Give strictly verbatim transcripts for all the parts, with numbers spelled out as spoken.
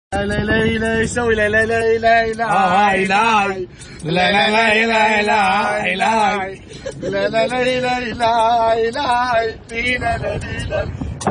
لا لا لا لا يسوي لا لا لا لا لا لا لا لا لا لا لا لا لا لا لا لا لا لا.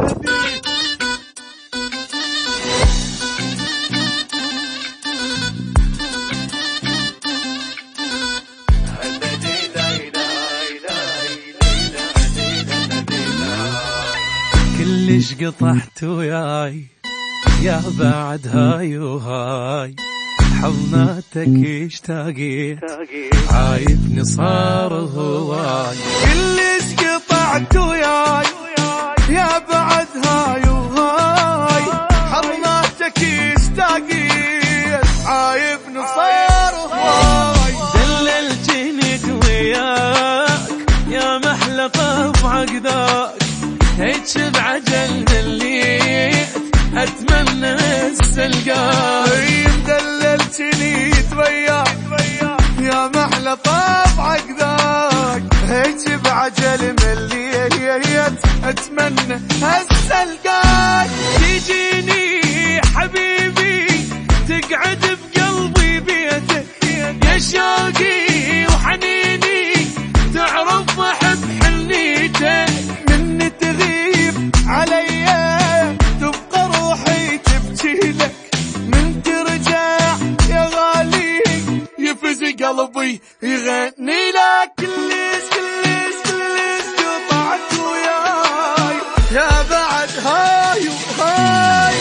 كلش قطعت وياي يا بعد هاي وهاي حضناتك اشتاقيت عايبني صار هواي. كلش قطعت وياي يا بعد هاي وهاي حضناتك اشتاقيت عايبني صار هواي. دللتني وياك يا محلى طبعك ذاك هيك بعجل دليت أتمنى السلقاي. دللتني وياك يا محلى طبعك ذاك هيك بعجل مليت أتمنى السلقاي. تجيني حبيبي تقعد بقلبي بيتك يا شوقي وحنيني تعرف أحب حنيتك. من تغيب عليا تبقى روحي تبكي لك من ترجع يا غالي يفز قلبي يغني لك. كلش كلش كلش قطعت وياي يا بعد هاي وهاي.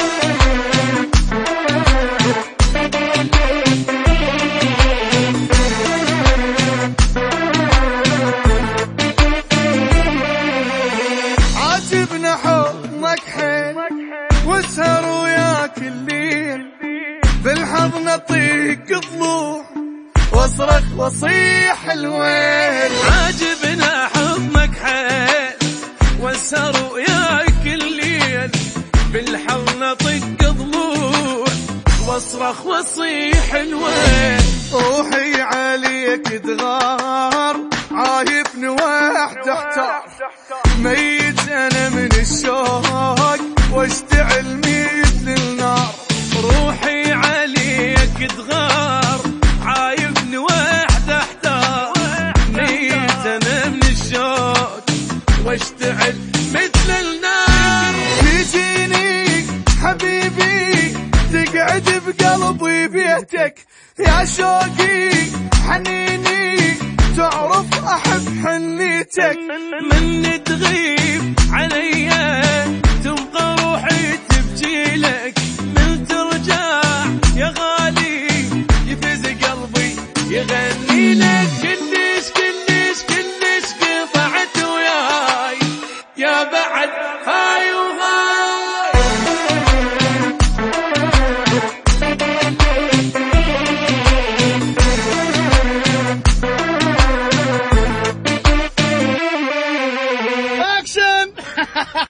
عاجبنا حضنك حيل واسهر وياك الليل بالحضن اطيق ضلوع واصرخ واصيح الويل. عاجبنا حضنك حيل واسهر وياك الليل بالحضن اطيق ضلوع واصرخ واصيح الويل. روحي عليك تغار عايبني واحد احتار ميت انا من الشوق واشتعل مثل النار. روحي عليك تغار عايبني واحد احتار ميت انا من الشوق واشتعل مثل النار. تجيني حبيبي تقعد بقلبي بيتك يا شوقي حنيني تعرف أحب حنيتك. من تغيب علي